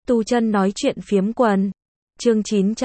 Tu chân nói chuyện phiếm quần. Chương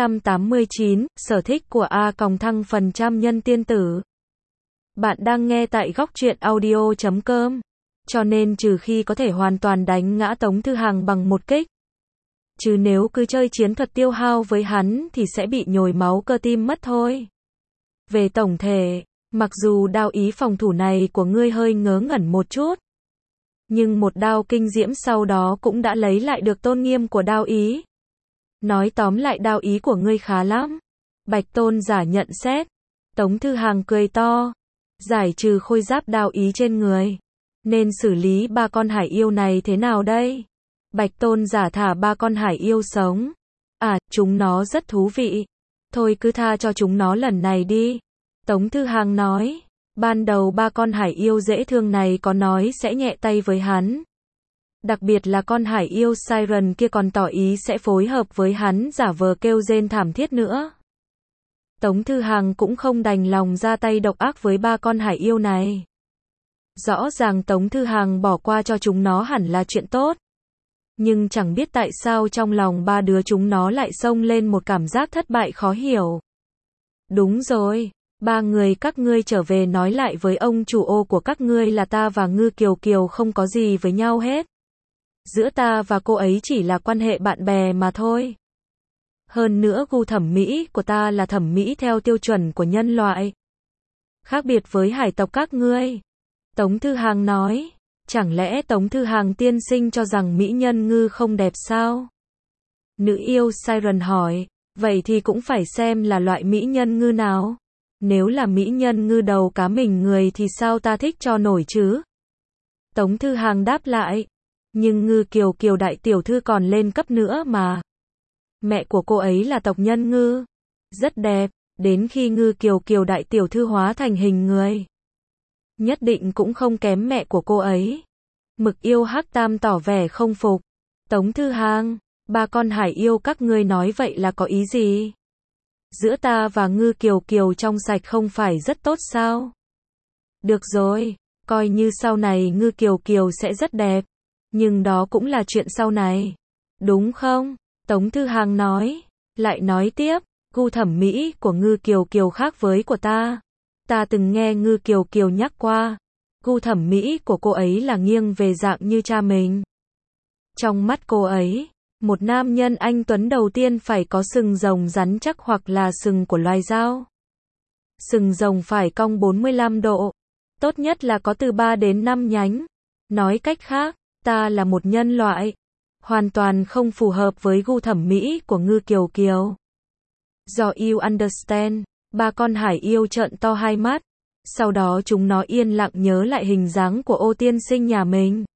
989, sở thích của A Còng Thăng phần trăm nhân tiên tử. Bạn đang nghe tại góc truyện audio.com. Cho nên trừ khi có thể hoàn toàn đánh ngã Tống Thư Hàng bằng một kích. Chứ nếu cứ chơi chiến thuật tiêu hao với hắn thì sẽ bị nhồi máu cơ tim mất thôi. Về tổng thể, mặc dù đao ý phòng thủ này của ngươi hơi ngớ ngẩn một chút, nhưng một đao kinh diễm sau đó cũng đã lấy lại được tôn nghiêm của đao ý. Nói tóm lại đao ý của ngươi khá lắm. Bạch Tôn giả nhận xét. Tống Thư Hàng cười to. Giải trừ khôi giáp đao ý trên người, nên xử lý ba con hải yêu này thế nào đây? Bạch Tôn giả thả ba con hải yêu sống. À, chúng nó rất thú vị. Thôi cứ tha cho chúng nó lần này đi. Tống Thư Hàng nói. Ban đầu ba con hải yêu dễ thương này có nói sẽ nhẹ tay với hắn. Đặc biệt là con hải yêu Siren kia còn tỏ ý sẽ phối hợp với hắn giả vờ kêu rên thảm thiết nữa. Tống Thư Hàng cũng không đành lòng ra tay độc ác với ba con hải yêu này. Rõ ràng Tống Thư Hàng bỏ qua cho chúng nó hẳn là chuyện tốt. Nhưng chẳng biết tại sao trong lòng ba đứa chúng nó lại xông lên một cảm giác thất bại khó hiểu. Đúng rồi. Ba người các ngươi trở về nói lại với ông chủ ô của các ngươi là ta và Ngư Kiều Kiều không có gì với nhau hết. Giữa ta và cô ấy chỉ là quan hệ bạn bè mà thôi. Hơn nữa gu thẩm mỹ của ta là thẩm mỹ theo tiêu chuẩn của nhân loại. Khác biệt với hải tộc các ngươi. Tống Thư Hàng nói. Chẳng lẽ Tống Thư Hàng tiên sinh cho rằng mỹ nhân Ngư không đẹp sao? Nữ yêu Siren hỏi. Vậy thì cũng phải xem là loại mỹ nhân Ngư nào. Nếu là mỹ nhân Ngư đầu cá mình người thì sao ta thích cho nổi chứ? Tống Thư Hàng đáp lại. Nhưng Ngư Kiều Kiều đại tiểu thư còn lên cấp nữa mà. Mẹ của cô ấy là tộc nhân Ngư. Rất đẹp, đến khi Ngư Kiều Kiều đại tiểu thư hóa thành hình người. Nhất định cũng không kém mẹ của cô ấy. Mực yêu Hắc Tam tỏ vẻ không phục. Tống Thư Hàng, ba con hải yêu các ngươi nói vậy là có ý gì? Giữa ta và Ngư Kiều Kiều trong sạch không phải rất tốt sao? Được rồi, coi như sau này Ngư Kiều Kiều sẽ rất đẹp. Nhưng đó cũng là chuyện sau này. Đúng không? Tống Thư Hàng nói. Lại nói tiếp, gu thẩm mỹ của Ngư Kiều Kiều khác với của ta. Ta từng nghe Ngư Kiều Kiều nhắc qua. Gu thẩm mỹ của cô ấy là nghiêng về dạng như cha mình. Trong mắt cô ấy, một nam nhân anh tuấn đầu tiên phải có sừng rồng rắn chắc hoặc là sừng của loài dao. Sừng rồng phải cong 45 độ. Tốt nhất là có từ 3 đến 5 nhánh. Nói cách khác, ta là một nhân loại. Hoàn toàn không phù hợp với gu thẩm mỹ của Ngư Kiều Kiều. Do you understand, ba con hải yêu trợn to hai mắt. Sau đó chúng nó yên lặng nhớ lại hình dáng của ô tiên sinh nhà mình.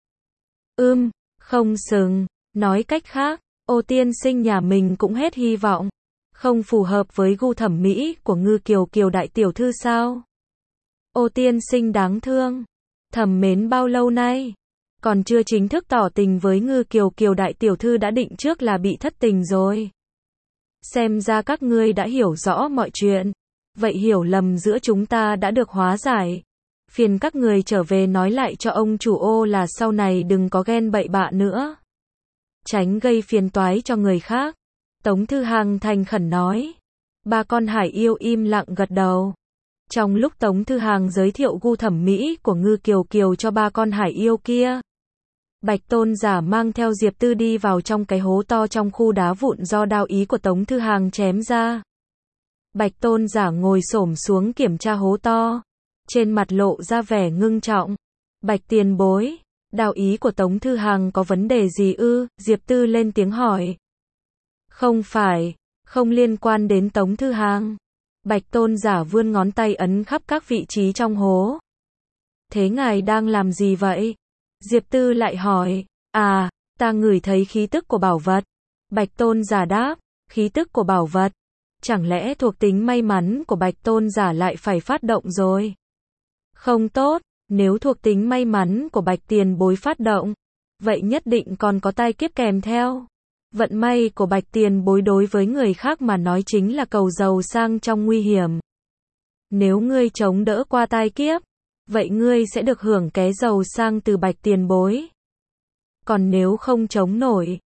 Không sừng. Nói cách khác, ô tiên sinh nhà mình cũng hết hy vọng. Không phù hợp với gu thẩm mỹ của Ngư Kiều Kiều đại tiểu thư sao? Ô tiên sinh đáng thương. Thầm mến bao lâu nay? Còn chưa chính thức tỏ tình với Ngư Kiều Kiều đại tiểu thư đã định trước là bị thất tình rồi. Xem ra các ngươi đã hiểu rõ mọi chuyện. Vậy hiểu lầm giữa chúng ta đã được hóa giải. Phiền các người trở về nói lại cho ông chủ ô là sau này đừng có ghen bậy bạ nữa. Tránh gây phiền toái cho người khác. Tống Thư Hàng thành khẩn nói. Ba con hải yêu im lặng gật đầu. Trong lúc Tống Thư Hàng giới thiệu gu thẩm mỹ của Ngư Kiều Kiều cho ba con hải yêu kia, Bạch Tôn giả mang theo Diệp Tư đi vào trong cái hố to trong khu đá vụn do đao ý của Tống Thư Hàng chém ra. Bạch Tôn giả ngồi xổm xuống kiểm tra hố to, trên mặt lộ ra vẻ ngưng trọng. Bạch tiền bối, đao ý của Tống Thư Hàng có vấn đề gì ư? Diệp Tư lên tiếng hỏi. Không phải, không liên quan đến Tống Thư Hàng. Bạch Tôn giả vươn ngón tay ấn khắp các vị trí trong hố. Thế ngài đang làm gì vậy? Diệp Tư lại hỏi. À, ta ngửi thấy khí tức của bảo vật. Bạch Tôn giả đáp. Khí tức của bảo vật. Chẳng lẽ thuộc tính may mắn của Bạch Tôn giả lại phải phát động rồi? Không tốt, nếu thuộc tính may mắn của Bạch tiền bối phát động, vậy nhất định còn có tai kiếp kèm theo. Vận may của Bạch tiền bối đối với người khác mà nói chính là cầu giàu sang trong nguy hiểm. Nếu ngươi chống đỡ qua tai kiếp, vậy ngươi sẽ được hưởng ké giàu sang từ Bạch tiền bối. Còn nếu không chống nổi,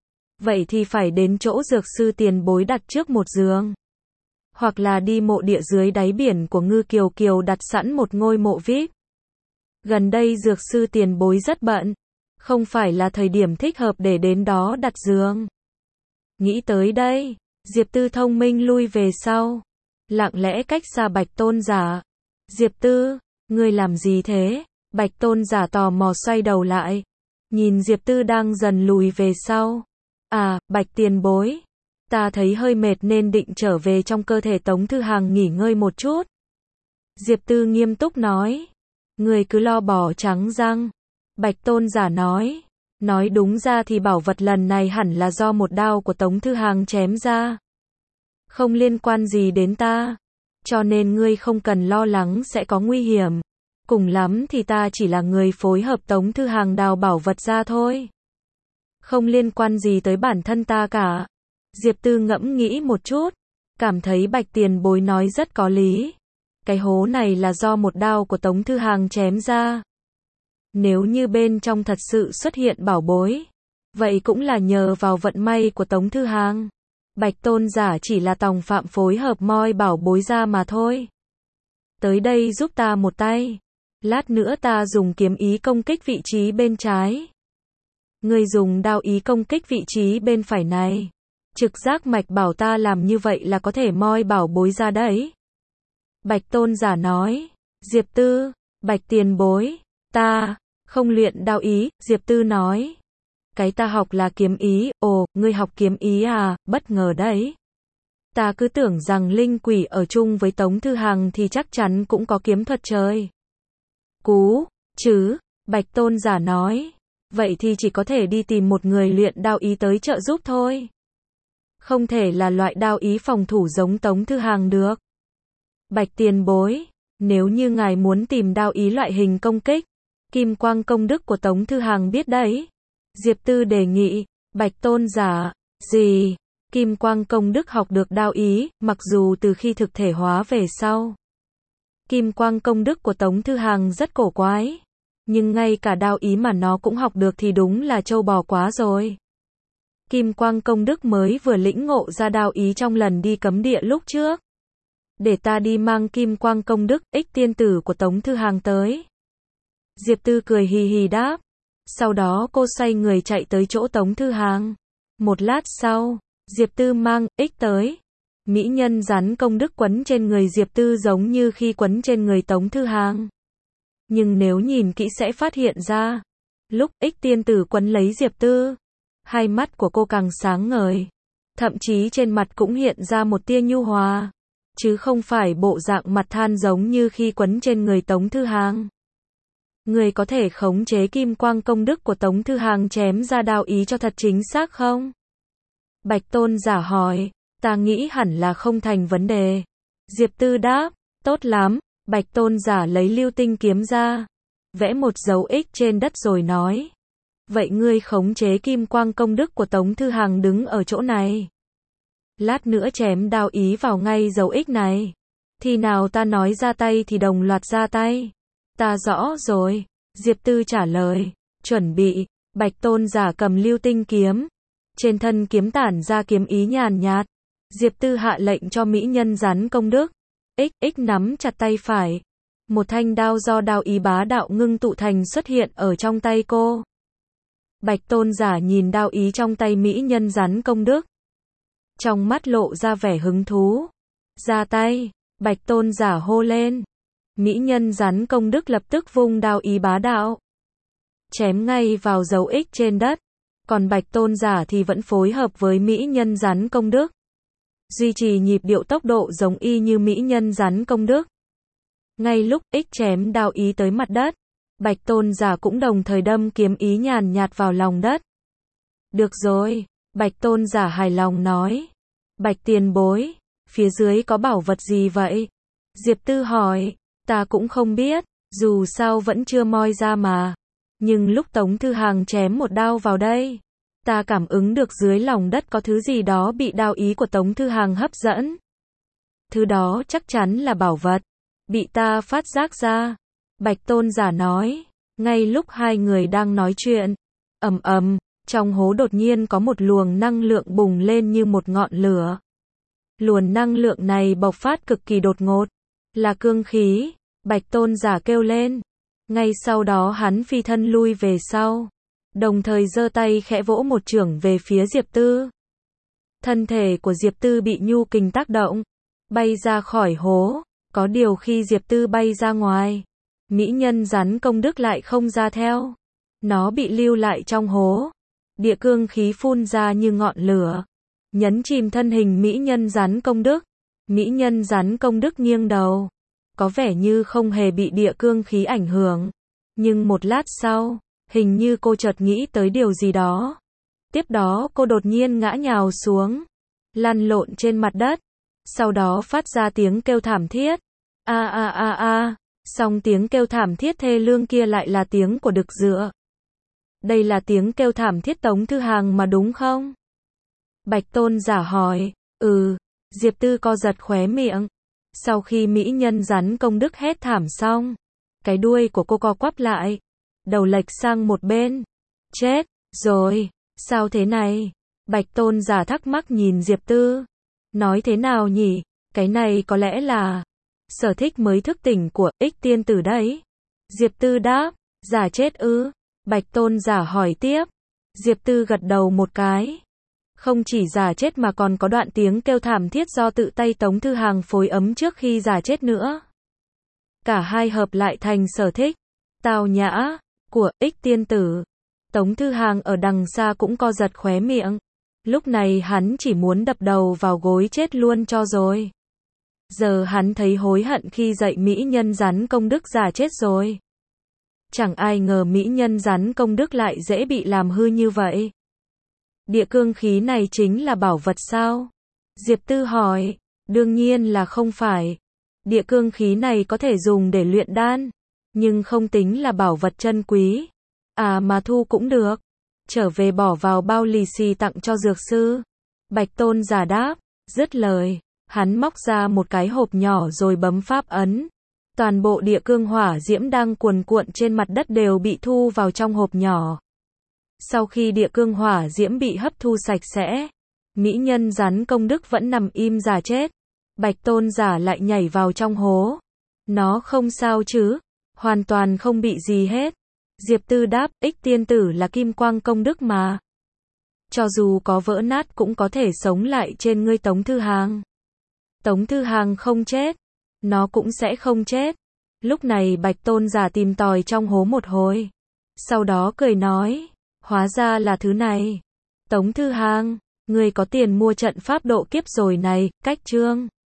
vậy thì phải đến chỗ dược sư tiền bối đặt trước một giường. Hoặc là đi mộ địa dưới đáy biển của Ngư Kiều Kiều đặt sẵn một ngôi mộ VIP. Gần đây dược sư tiền bối rất bận, không phải là thời điểm thích hợp để đến đó đặt giường. Nghĩ tới đây, Diệp Tư thông minh lui về sau, lặng lẽ cách xa Bạch Tôn Giả. Diệp Tư, ngươi làm gì thế? Bạch Tôn Giả tò mò xoay đầu lại, nhìn Diệp Tư đang dần lùi về sau. À, Bạch tiền bối, ta thấy hơi mệt nên định trở về trong cơ thể Tống Thư Hàng nghỉ ngơi một chút. Diệp Tư nghiêm túc nói, người cứ lo bỏ trắng răng. Bạch Tôn Giả nói đúng ra thì bảo vật lần này hẳn là do một đao của Tống Thư Hàng chém ra. Không liên quan gì đến ta, cho nên ngươi không cần lo lắng sẽ có nguy hiểm. Cùng lắm thì ta chỉ là người phối hợp Tống Thư Hàng đào bảo vật ra thôi. Không liên quan gì tới bản thân ta cả. Diệp Tư ngẫm nghĩ một chút, cảm thấy Bạch tiền bối nói rất có lý. Cái hố này là do một đao của Tống Thư Hàng chém ra. Nếu như bên trong thật sự xuất hiện bảo bối, vậy cũng là nhờ vào vận may của Tống Thư Hàng. Bạch Tôn Giả chỉ là tòng phạm phối hợp moi bảo bối ra mà thôi. Tới đây giúp ta một tay. Lát nữa ta dùng kiếm ý công kích vị trí bên trái. Ngươi dùng đao ý công kích vị trí bên phải này. Trực giác mạch bảo ta làm như vậy là có thể moi bảo bối ra đấy. Bạch Tôn Giả nói. Diệp Tư, Bạch tiền bối, ta không luyện đao ý. Diệp Tư nói. Cái ta học là kiếm ý. Ồ, ngươi học kiếm ý à, bất ngờ đấy. Ta cứ tưởng rằng linh quỷ ở chung với Tống Thư Hàng thì chắc chắn cũng có kiếm thuật trời. Cú, chứ, Bạch Tôn Giả nói. Vậy thì chỉ có thể đi tìm một người luyện đao ý tới trợ giúp thôi. Không thể là loại đao ý phòng thủ giống Tống Thư Hàng được. Bạch tiền bối, nếu như ngài muốn tìm đao ý loại hình công kích, Kim Quang công đức của Tống Thư Hàng biết đấy. Diệp Tư đề nghị. Bạch Tôn Giả, gì? Kim Quang công đức học được đao ý, mặc dù từ khi thực thể hóa về sau. Kim Quang công đức của Tống Thư Hàng rất cổ quái. Nhưng ngay cả đao ý mà nó cũng học được thì đúng là trâu bò quá rồi. Kim Quang công đức mới vừa lĩnh ngộ ra đao ý trong lần đi cấm địa lúc trước. Để ta đi mang Kim Quang công đức, ích tiên tử của Tống Thư Hàng tới. Diệp Tư cười hì hì đáp. Sau đó cô xoay người chạy tới chỗ Tống Thư Hàng. Một lát sau, Diệp Tư mang ích tới. Mỹ nhân rắn công đức quấn trên người Diệp Tư giống như khi quấn trên người Tống Thư Hàng. Nhưng nếu nhìn kỹ sẽ phát hiện ra, lúc ích tiên tử quấn lấy Diệp Tư, hai mắt của cô càng sáng ngời. Thậm chí trên mặt cũng hiện ra một tia nhu hòa. Chứ không phải bộ dạng mặt than giống như khi quấn trên người Tống Thư Hàng. Người có thể khống chế Kim Quang công đức của Tống Thư Hàng chém ra đao ý cho thật chính xác không? Bạch Tôn Giả hỏi. Ta nghĩ hẳn là không thành vấn đề. Diệp Tư đáp. Tốt lắm. Bạch Tôn Giả lấy lưu tinh kiếm ra, vẽ một dấu X trên đất rồi nói. Vậy ngươi khống chế Kim Quang công đức của Tống Thư Hàng đứng ở chỗ này. Lát nữa chém đao ý vào ngay dấu X này. Thì nào ta nói ra tay thì đồng loạt ra tay. Ta rõ rồi. Diệp Tư trả lời. Chuẩn bị. Bạch Tôn Giả cầm lưu tinh kiếm. Trên thân kiếm tản ra kiếm ý nhàn nhạt. Diệp Tư hạ lệnh cho mỹ nhân rắn công đức. XX nắm chặt tay phải. Một thanh đao do đao ý bá đạo ngưng tụ thành xuất hiện ở trong tay cô. Bạch Tôn Giả nhìn đao ý trong tay mỹ nhân rắn công đức. Trong mắt lộ ra vẻ hứng thú. Ra tay. Bạch Tôn Giả hô lên. Mỹ nhân rắn công đức lập tức vung đao ý bá đạo. Chém ngay vào dấu X trên đất. Còn Bạch Tôn Giả thì vẫn phối hợp với mỹ nhân rắn công đức. Duy trì nhịp điệu tốc độ giống y như mỹ nhân rắn công đức. Ngay lúc X chém đao ý tới mặt đất, Bạch Tôn Giả cũng đồng thời đâm kiếm ý nhàn nhạt vào lòng đất. Được rồi, Bạch Tôn Giả hài lòng nói. Bạch tiền bối, phía dưới có bảo vật gì vậy? Diệp Tư hỏi. Ta cũng không biết, dù sao vẫn chưa moi ra mà. Nhưng lúc Tống Thư Hàng chém một đao vào đây, ta cảm ứng được dưới lòng đất có thứ gì đó bị đao ý của Tống Thư Hàng hấp dẫn. Thứ đó chắc chắn là bảo vật. Bị ta phát giác ra. Bạch Tôn Giả nói. Ngay lúc hai người đang nói chuyện, ầm ầm, Trong hố đột nhiên có một luồng năng lượng bùng lên như một ngọn lửa. Luồng năng lượng này bộc phát cực kỳ đột ngột, là cương khí. Bạch Tôn giả kêu lên. Ngay sau đó hắn phi thân lui về sau, đồng thời giơ tay khẽ vỗ một chưởng về phía Diệp Tư. Thân thể của Diệp Tư bị nhu kình tác động, bay ra khỏi hố. Có điều khi Diệp Tư bay ra ngoài, mỹ nhân rắn công đức lại không ra theo. Nó bị lưu lại trong hố. Địa cương khí phun ra như ngọn lửa, nhấn chìm thân hình mỹ nhân rắn công đức. Mỹ nhân rắn công đức nghiêng đầu, có vẻ như không hề bị địa cương khí ảnh hưởng. Nhưng một lát sau, hình như cô chợt nghĩ tới điều gì đó. Tiếp đó cô đột nhiên ngã nhào xuống, lăn lộn trên mặt đất. Sau đó phát ra tiếng kêu thảm thiết. A a a a. Song tiếng kêu thảm thiết thê lương kia lại là tiếng của Đực Dựa. Đây là tiếng kêu thảm thiết Tống Thư Hàng mà đúng không? Bạch Tôn giả hỏi. Diệp Tư co giật khóe miệng. Sau khi mỹ nhân rắn công đức hét thảm xong, cái đuôi của cô co quắp lại, đầu lệch sang một bên. Chết rồi, sao thế này? Bạch Tôn giả thắc mắc nhìn Diệp Tư. Nói thế nào nhỉ? Cái này có lẽ là sở thích mới thức tỉnh của Ích tiên tử đấy. Diệp Tư đáp. Giả chết ư? Bạch Tôn giả hỏi tiếp. Diệp Tư gật đầu một cái. Không chỉ giả chết mà còn có đoạn tiếng kêu thảm thiết do tự tay Tống Thư Hàng phối ấm trước khi giả chết nữa. Cả hai hợp lại thành sở thích tào nhã của Ích tiên tử. Tống Thư Hàng ở đằng xa cũng co giật khóe miệng. Lúc này hắn chỉ muốn đập đầu vào gối chết luôn cho rồi. Giờ hắn thấy hối hận khi dạy mỹ nhân rắn công đức giả chết rồi. Chẳng ai ngờ mỹ nhân rắn công đức lại dễ bị làm hư như vậy. Địa cương khí này chính là bảo vật sao? Diệp Tư hỏi. Đương nhiên là không phải. Địa cương khí này có thể dùng để luyện đan, nhưng không tính là bảo vật chân quý. À mà thu cũng được. Trở về bỏ vào bao lì xì tặng cho dược sư. Bạch Tôn giả đáp. Dứt lời, hắn móc ra một cái hộp nhỏ rồi bấm pháp ấn. Toàn bộ địa cương hỏa diễm đang cuồn cuộn trên mặt đất đều bị thu vào trong hộp nhỏ. Sau khi địa cương hỏa diễm bị hấp thu sạch sẽ, mỹ nhân rắn công đức vẫn nằm im giả chết. Bạch Tôn giả lại nhảy vào trong hố. Nó không sao chứ? Hoàn toàn không bị gì hết. Diệp Tư đáp. Ích tiên tử là kim quang công đức mà. Cho dù có vỡ nát cũng có thể sống lại trên ngươi Tống Thư Hàng. Tống Thư Hàng không chết, nó cũng sẽ không chết. Lúc này Bạch Tôn giả tìm tòi trong hố một hồi. Sau đó cười nói. Hóa ra là thứ này. Tống Thư Hàng, ngươi có tiền mua trận pháp độ kiếp rồi này. Cách chương